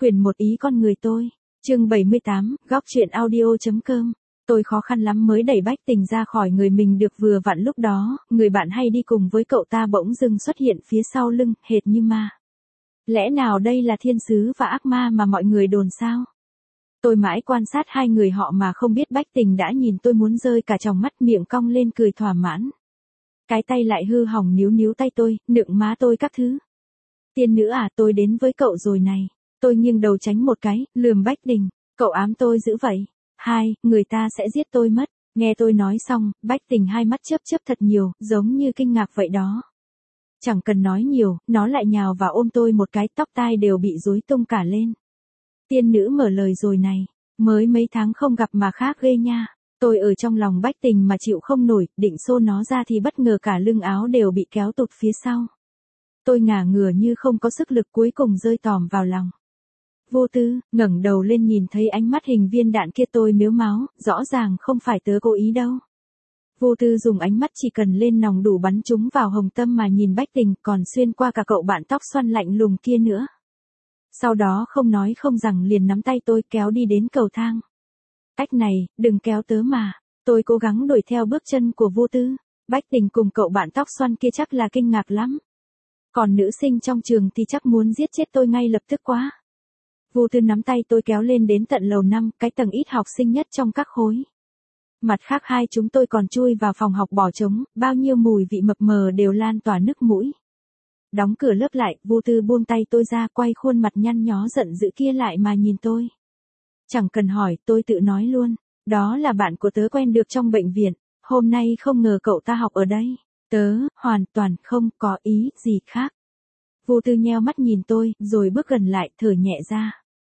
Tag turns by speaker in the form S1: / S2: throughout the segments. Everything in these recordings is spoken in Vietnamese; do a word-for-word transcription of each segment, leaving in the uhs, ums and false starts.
S1: Quyển một ý con người tôi. Chương bảy mươi tám, góc truyện audio.com. Tôi khó khăn lắm mới đẩy Bách Tình ra khỏi người mình được vừa vặn lúc đó, người bạn hay đi cùng với cậu ta bỗng dưng xuất hiện phía sau lưng, hệt như ma. Lẽ nào đây là thiên sứ và ác ma mà mọi người đồn sao? Tôi mãi quan sát hai người họ mà không biết Bách Tình đã nhìn tôi muốn rơi cả tròng mắt, miệng cong lên cười thỏa mãn. Cái tay lại hư hỏng níu níu tay tôi, nựng má tôi các thứ. Tiên nữ à, tôi đến với cậu rồi này. Tôi nghiêng đầu tránh một cái, lườm Bách Tình, cậu ám tôi dữ vậy. Hai, người ta sẽ giết tôi mất. Nghe tôi nói xong, Bách Tình hai mắt chớp chớp thật nhiều, giống như kinh ngạc vậy đó. Chẳng cần nói nhiều, nó lại nhào vào ôm tôi một cái, tóc tai đều bị rối tung cả lên. Tiên nữ mở lời rồi này, mới mấy tháng không gặp mà khác ghê nha. Tôi ở trong lòng Bách Tình mà chịu không nổi, định xô nó ra thì bất ngờ cả lưng áo đều bị kéo tụt phía sau. Tôi ngả ngửa như không có sức lực, cuối cùng rơi tòm vào lòng. Vô Tư, ngẩng đầu lên nhìn thấy ánh mắt hình viên đạn kia, tôi mếu máo, rõ ràng không phải tớ cố ý đâu. Vô Tư dùng ánh mắt chỉ cần lên nòng đủ bắn chúng vào hồng tâm mà nhìn Bách Tình, còn xuyên qua cả cậu bạn tóc xoăn lạnh lùng kia nữa. Sau đó không nói không rằng liền nắm tay tôi kéo đi đến cầu thang. Cách này, đừng kéo tớ mà. Tôi cố gắng đuổi theo bước chân của Vô Tư. Bách Tình cùng cậu bạn tóc xoăn kia chắc là kinh ngạc lắm. Còn nữ sinh trong trường thì chắc muốn giết chết tôi ngay lập tức quá. Vô Tư nắm tay tôi kéo lên đến tận lầu năm, cái tầng ít học sinh nhất trong các khối. Mặt khác hai chúng tôi còn chui vào phòng học bỏ trống, bao nhiêu mùi vị mập mờ đều lan tỏa nước mũi. Đóng cửa lớp lại, Vô Tư buông tay tôi ra, quay khuôn mặt nhăn nhó giận dữ kia lại mà nhìn tôi. Chẳng cần hỏi, tôi tự nói luôn, đó là bạn của tớ quen được trong bệnh viện, hôm nay không ngờ cậu ta học ở đây. Tớ, hoàn toàn không có ý gì khác. Vô Tư nheo mắt nhìn tôi, rồi bước gần lại, thở nhẹ ra.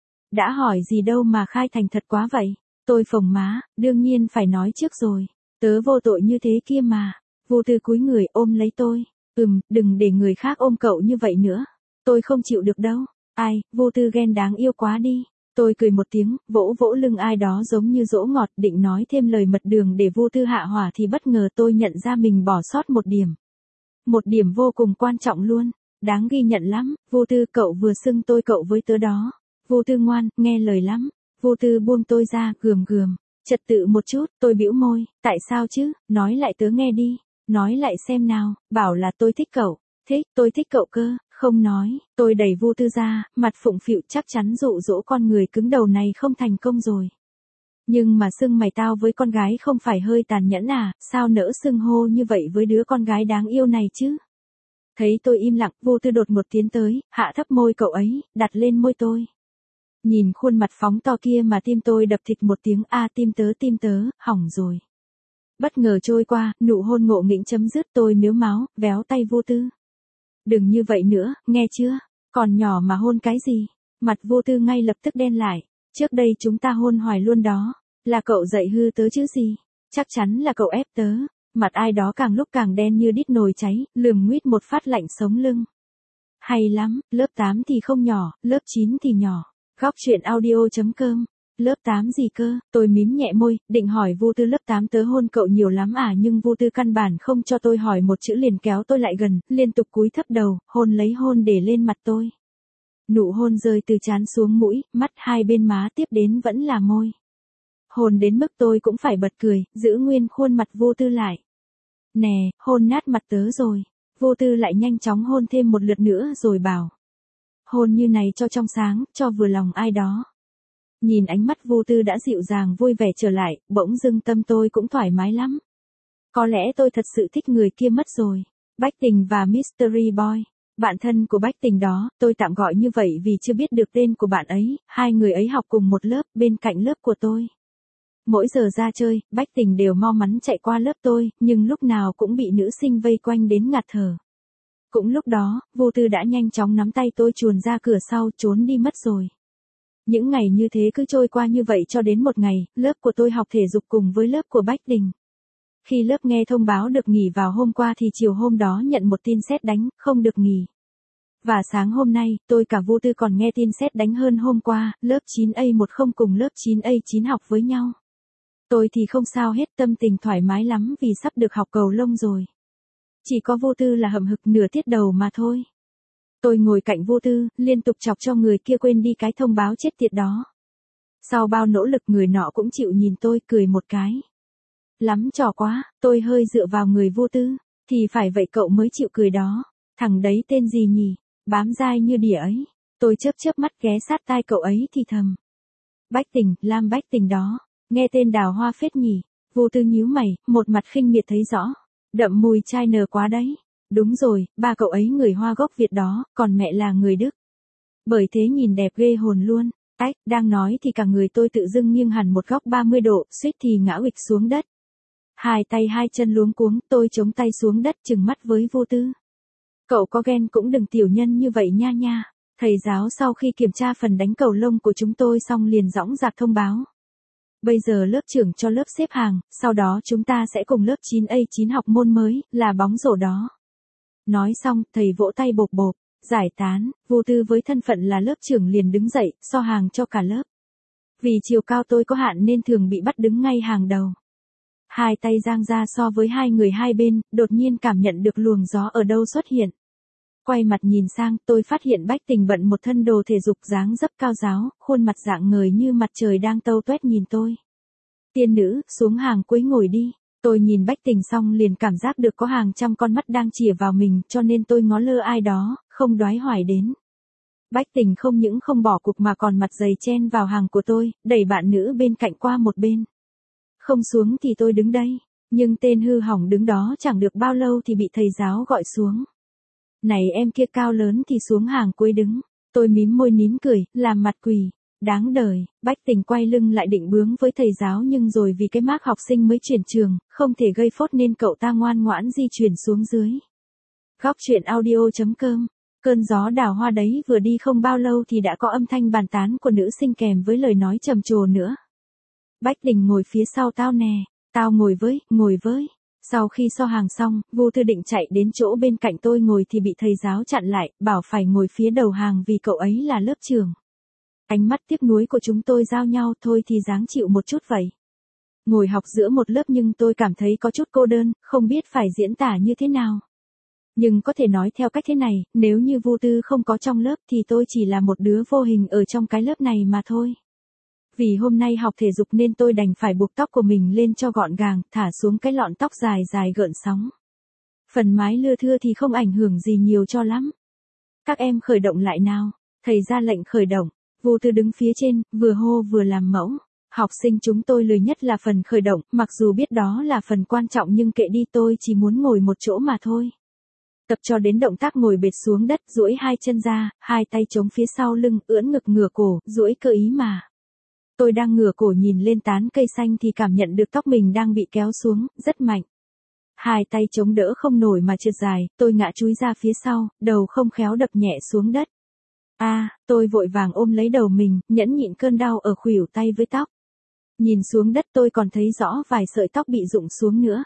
S1: Đã hỏi gì đâu mà khai thành thật quá vậy. Tôi phồng má, đương nhiên phải nói trước rồi. Tớ vô tội như thế kia mà. Vô Tư cúi người ôm lấy tôi. Ừm, đừng để người khác ôm cậu như vậy nữa. Tôi không chịu được đâu. Ai, Vô Tư ghen đáng yêu quá đi. Tôi cười một tiếng, vỗ vỗ lưng ai đó giống như dỗ ngọt, định nói thêm lời mật đường để Vô Tư hạ hỏa thì bất ngờ tôi nhận ra mình bỏ sót một điểm. Một điểm vô cùng quan trọng luôn. Đáng ghi nhận lắm. Vô Tư, cậu vừa xưng tôi cậu với tớ đó. Vô Tư ngoan, nghe lời lắm. Vô Tư buông tôi ra, gườm gườm. Trật tự một chút, tôi bĩu môi. Tại sao chứ, nói lại tớ nghe đi. Nói lại xem nào, bảo là tôi thích cậu. Thích, tôi thích cậu cơ, không nói. Tôi đẩy Vô Tư ra, mặt phụng phịu, chắc chắn dụ dỗ con người cứng đầu này không thành công rồi. Nhưng mà xưng mày tao với con gái không phải hơi tàn nhẫn à, sao nỡ xưng hô như vậy với đứa con gái đáng yêu này chứ? Thấy tôi im lặng, Vô Tư đột một tiến tới, hạ thấp môi cậu ấy, đặt lên môi tôi. Nhìn khuôn mặt phóng to kia mà tim tôi đập thịt một tiếng, a tim tớ tim tớ, hỏng rồi. Bất ngờ trôi qua, nụ hôn ngộ nghĩnh chấm dứt, tôi mếu máo, véo tay Vô Tư. Đừng như vậy nữa, nghe chưa? Còn nhỏ mà hôn cái gì? Mặt Vô Tư ngay lập tức đen lại. Trước đây chúng ta hôn hoài luôn đó. Là cậu dạy hư tớ chứ gì? Chắc chắn là cậu ép tớ. Mặt ai đó càng lúc càng đen như đít nồi cháy, lườm nguýt một phát lạnh sống lưng. Hay lắm, lớp tám thì không nhỏ, lớp chín thì nhỏ. Góc truyện audio.com. Lớp tám gì cơ? Tôi mím nhẹ môi, định hỏi Vô Tư lớp tám tớ hôn cậu nhiều lắm à, nhưng Vô Tư căn bản không cho tôi hỏi một chữ liền kéo tôi lại gần, liên tục cúi thấp đầu, hôn lấy hôn để lên mặt tôi. Nụ hôn rơi từ trán xuống mũi, mắt hai bên má tiếp đến vẫn là môi. Hôn đến mức tôi cũng phải bật cười, giữ nguyên khuôn mặt Vô Tư lại. Nè, hôn nát mặt tớ rồi. Vô Tư lại nhanh chóng hôn thêm một lượt nữa rồi bảo. Hôn như này cho trong sáng, cho vừa lòng ai đó. Nhìn ánh mắt Vô Tư đã dịu dàng vui vẻ trở lại, bỗng dưng tâm tôi cũng thoải mái lắm. Có lẽ tôi thật sự thích người kia mất rồi. Bách Tình và Mystery Boy. Bạn thân của Bách Tình đó, tôi tạm gọi như vậy vì chưa biết được tên của bạn ấy, hai người ấy học cùng một lớp, bên cạnh lớp của tôi. Mỗi giờ ra chơi, Bách Tình đều mau mắn chạy qua lớp tôi, nhưng lúc nào cũng bị nữ sinh vây quanh đến ngạt thở. Cũng lúc đó, Vô Tư đã nhanh chóng nắm tay tôi chuồn ra cửa sau, trốn đi mất rồi. Những ngày như thế cứ trôi qua như vậy cho đến một ngày, lớp của tôi học thể dục cùng với lớp của Bách Tình. Khi lớp nghe thông báo được nghỉ vào hôm qua thì chiều hôm đó nhận một tin sét đánh, không được nghỉ. Và sáng hôm nay, tôi cả Vô Tư còn nghe tin sét đánh hơn hôm qua, lớp chín A một không cùng lớp chín A chín học với nhau. Tôi thì không sao hết, tâm tình thoải mái lắm vì sắp được học cầu lông rồi. Chỉ có Vô Tư là hậm hực nửa tiết đầu mà thôi. Tôi ngồi cạnh Vô Tư, liên tục chọc cho người kia quên đi cái thông báo chết tiệt đó. Sau bao nỗ lực người nọ cũng chịu nhìn tôi cười một cái. Lắm trò quá, tôi hơi dựa vào người Vô Tư. Thì phải vậy cậu mới chịu cười đó. Thằng đấy tên gì nhỉ? Bám dai như đỉa ấy. Tôi chớp chớp mắt ghé sát tai cậu ấy thì thầm. Bách Tình, Lam Bách Tình đó. Nghe tên đào hoa phết nhỉ. Vô Tư nhíu mày, một mặt khinh miệt thấy rõ. Đậm mùi chai nờ quá đấy. Đúng rồi, ba cậu ấy người Hoa gốc Việt đó, còn mẹ là người Đức. Bởi thế nhìn đẹp ghê hồn luôn. Ách, đang nói thì cả người tôi tự dưng nghiêng hẳn một góc ba mươi độ, suýt thì ngã uịch xuống đất. Hai tay hai chân luống cuống, tôi chống tay xuống đất trừng mắt với Vô Tư. Cậu có ghen cũng đừng tiểu nhân như vậy nha nha. Thầy giáo sau khi kiểm tra phần đánh cầu lông của chúng tôi xong liền dõng dạc thông báo. Bây giờ lớp trưởng cho lớp xếp hàng, sau đó chúng ta sẽ cùng lớp chín A chín học môn mới, là bóng rổ đó. Nói xong, thầy vỗ tay bộp bộp, giải tán, Vô Tư với thân phận là lớp trưởng liền đứng dậy, so hàng cho cả lớp. Vì chiều cao tôi có hạn nên thường bị bắt đứng ngay hàng đầu. Hai tay giang ra so với hai người hai bên, đột nhiên cảm nhận được luồng gió ở đâu xuất hiện. Quay mặt nhìn sang, tôi phát hiện Bách Tình bận một thân đồ thể dục dáng dấp cao ráo, khuôn mặt rạng ngời như mặt trời đang tâu tuét nhìn tôi. Tiên nữ, xuống hàng cuối ngồi đi. Tôi nhìn Bách Tình xong liền cảm giác được có hàng trăm con mắt đang chìa vào mình, cho nên tôi ngó lơ ai đó, không đoái hoài đến. Bách Tình không những không bỏ cuộc mà còn mặt dày chen vào hàng của tôi, đẩy bạn nữ bên cạnh qua một bên. Không xuống thì tôi đứng đây, nhưng tên hư hỏng đứng đó chẳng được bao lâu thì bị thầy giáo gọi xuống. Này em kia cao lớn thì xuống hàng cuối đứng. Tôi mím môi nín cười, làm mặt quỳ. Đáng đời, Bách Tình quay lưng lại định bướng với thầy giáo nhưng rồi vì cái mác học sinh mới chuyển trường, không thể gây phốt nên cậu ta ngoan ngoãn di chuyển xuống dưới. Góc truyện audio chấm com. Cơn gió đào hoa đấy vừa đi không bao lâu thì đã có âm thanh bàn tán của nữ sinh kèm với lời nói trầm trồ nữa. Bách Tình ngồi phía sau tao nè, tao ngồi với, ngồi với. Sau khi so hàng xong, Vô Tư định chạy đến chỗ bên cạnh tôi ngồi thì bị thầy giáo chặn lại, bảo phải ngồi phía đầu hàng vì cậu ấy là lớp trưởng. Ánh mắt tiếc nuối của chúng tôi giao nhau, thôi thì ráng chịu một chút vậy. Ngồi học giữa một lớp nhưng tôi cảm thấy có chút cô đơn, không biết phải diễn tả như thế nào. Nhưng có thể nói theo cách thế này, nếu như Vô Tư không có trong lớp thì tôi chỉ là một đứa vô hình ở trong cái lớp này mà thôi. Vì hôm nay học thể dục nên tôi đành phải buộc tóc của mình lên cho gọn gàng, thả xuống cái lọn tóc dài dài gợn sóng. Phần mái lưa thưa thì không ảnh hưởng gì nhiều cho lắm. Các em khởi động lại nào. Thầy ra lệnh khởi động. Vô Tư đứng phía trên, vừa hô vừa làm mẫu. Học sinh chúng tôi lười nhất là phần khởi động, mặc dù biết đó là phần quan trọng nhưng kệ đi, tôi chỉ muốn ngồi một chỗ mà thôi. Tập cho đến động tác ngồi bệt xuống đất, duỗi hai chân ra, hai tay chống phía sau lưng, ưỡn ngực ngửa cổ, duỗi cơ ý mà. Tôi đang ngửa cổ nhìn lên tán cây xanh thì cảm nhận được tóc mình đang bị kéo xuống, rất mạnh. Hai tay chống đỡ không nổi mà trượt dài, tôi ngã chúi ra phía sau, đầu không khéo đập nhẹ xuống đất. A, à, tôi vội vàng ôm lấy đầu mình, nhẫn nhịn cơn đau ở khuỷu tay với tóc. Nhìn xuống đất tôi còn thấy rõ vài sợi tóc bị rụng xuống nữa.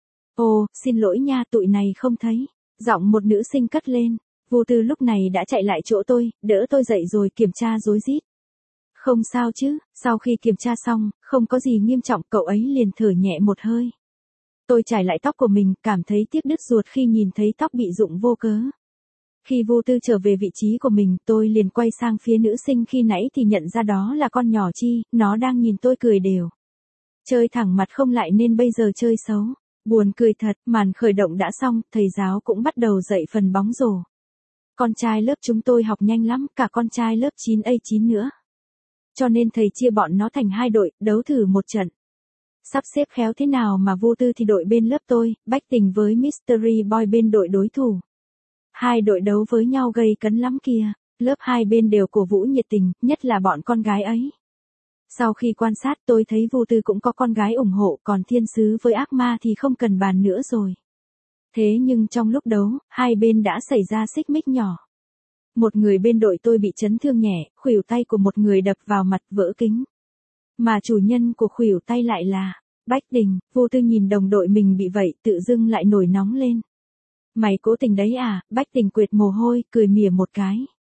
S1: Ồ, xin lỗi nha, tụi này không thấy. Giọng một nữ sinh cất lên. Vô Tư lúc này đã chạy lại chỗ tôi, đỡ tôi dậy rồi kiểm tra rối rít. Không sao chứ, sau khi kiểm tra xong, không có gì nghiêm trọng, cậu ấy liền thở nhẹ một hơi. Tôi chải lại tóc của mình, cảm thấy tiếc đứt ruột khi nhìn thấy tóc bị rụng vô cớ. Khi Vô Tư trở về vị trí của mình, tôi liền quay sang phía nữ sinh khi nãy thì nhận ra đó là con nhỏ Chi, nó đang nhìn tôi cười đều. Chơi thẳng mặt không lại nên bây giờ chơi xấu. Buồn cười thật, màn khởi động đã xong, thầy giáo cũng bắt đầu dạy phần bóng rổ. Con trai lớp chúng tôi học nhanh lắm, cả con trai lớp chín A chín nữa. Cho nên thầy chia bọn nó thành hai đội, đấu thử một trận. Sắp xếp khéo thế nào mà Vô Tư thì đội bên lớp tôi, Bách Tình với Mystery Boy bên đội đối thủ. Hai đội đấu với nhau gây cấn lắm kìa, lớp hai bên đều cổ vũ nhiệt tình, nhất là bọn con gái ấy. Sau khi quan sát tôi thấy Vô Tư cũng có con gái ủng hộ, còn thiên sứ với ác ma thì không cần bàn nữa rồi. Thế nhưng trong lúc đấu, hai bên đã xảy ra xích mích nhỏ. Một người bên đội tôi bị chấn thương nhẹ, khuỷu tay của một người đập vào mặt vỡ kính. Mà chủ nhân của khuỷu tay lại là Bách Tình. Vô Tư nhìn đồng đội mình bị vậy, tự dưng lại nổi nóng lên. Mày cố tình đấy à? Bách Tình quệt mồ hôi, cười mỉa một cái.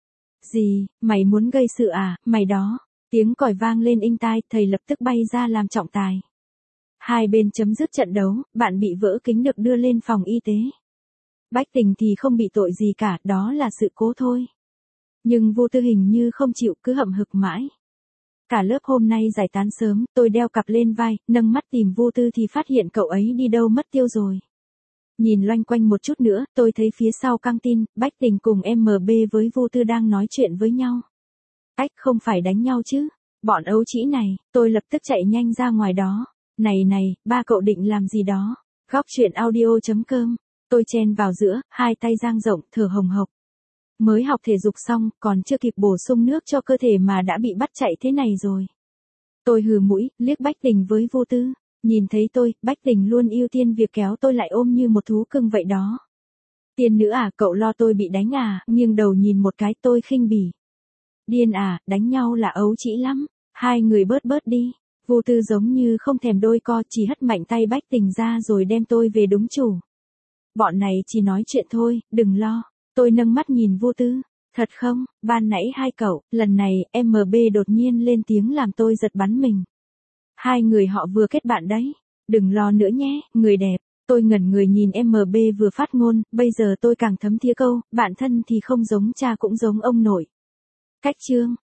S1: Gì, mày muốn gây sự à, mày đó. Tiếng còi vang lên inh tai, thầy lập tức bay ra làm trọng tài. Hai bên chấm dứt trận đấu, bạn bị vỡ kính được đưa lên phòng y tế. Bách Tình thì không bị tội gì cả, đó là sự cố thôi. Nhưng Vô Tư hình như không chịu, cứ hậm hực mãi. Cả lớp hôm nay giải tán sớm, tôi đeo cặp lên vai, nâng mắt tìm Vô Tư thì phát hiện cậu ấy đi đâu mất tiêu rồi. Nhìn loanh quanh một chút nữa, tôi thấy phía sau căng tin, Bách Tình cùng em bê với Vô Tư đang nói chuyện với nhau. Ách, không phải đánh nhau chứ? Bọn ấu trĩ này, tôi lập tức chạy nhanh ra ngoài đó. Này này, ba cậu định làm gì đó? Góc chuyện audio chấm com. Tôi chen vào giữa, hai tay dang rộng, thở hồng hộc. Mới học thể dục xong, còn chưa kịp bổ sung nước cho cơ thể mà đã bị bắt chạy thế này rồi. Tôi hừ mũi, liếc Bách Tình với Vô Tư. Nhìn thấy tôi, Bách Tình luôn ưu tiên việc kéo tôi lại ôm như một thú cưng vậy đó. Tiên nữ à, cậu lo tôi bị đánh à? Nghiêng đầu nhìn một cái, tôi khinh bỉ. Điên à, đánh nhau là ấu trĩ lắm. Hai người bớt bớt đi. Vô Tư giống như không thèm đôi co, chỉ hất mạnh tay Bách Tình ra rồi đem tôi về đúng chủ. Bọn này chỉ nói chuyện thôi, đừng lo. Tôi nâng mắt nhìn Vô Tư. Thật không, ban nãy hai cậu, lần này, em bê đột nhiên lên tiếng làm tôi giật bắn mình. Hai người họ vừa kết bạn đấy. Đừng lo nữa nhé, người đẹp. Tôi ngẩn người nhìn em bê vừa phát ngôn, bây giờ tôi càng thấm thía câu, bạn thân thì không giống cha cũng giống ông nội. Cách chương.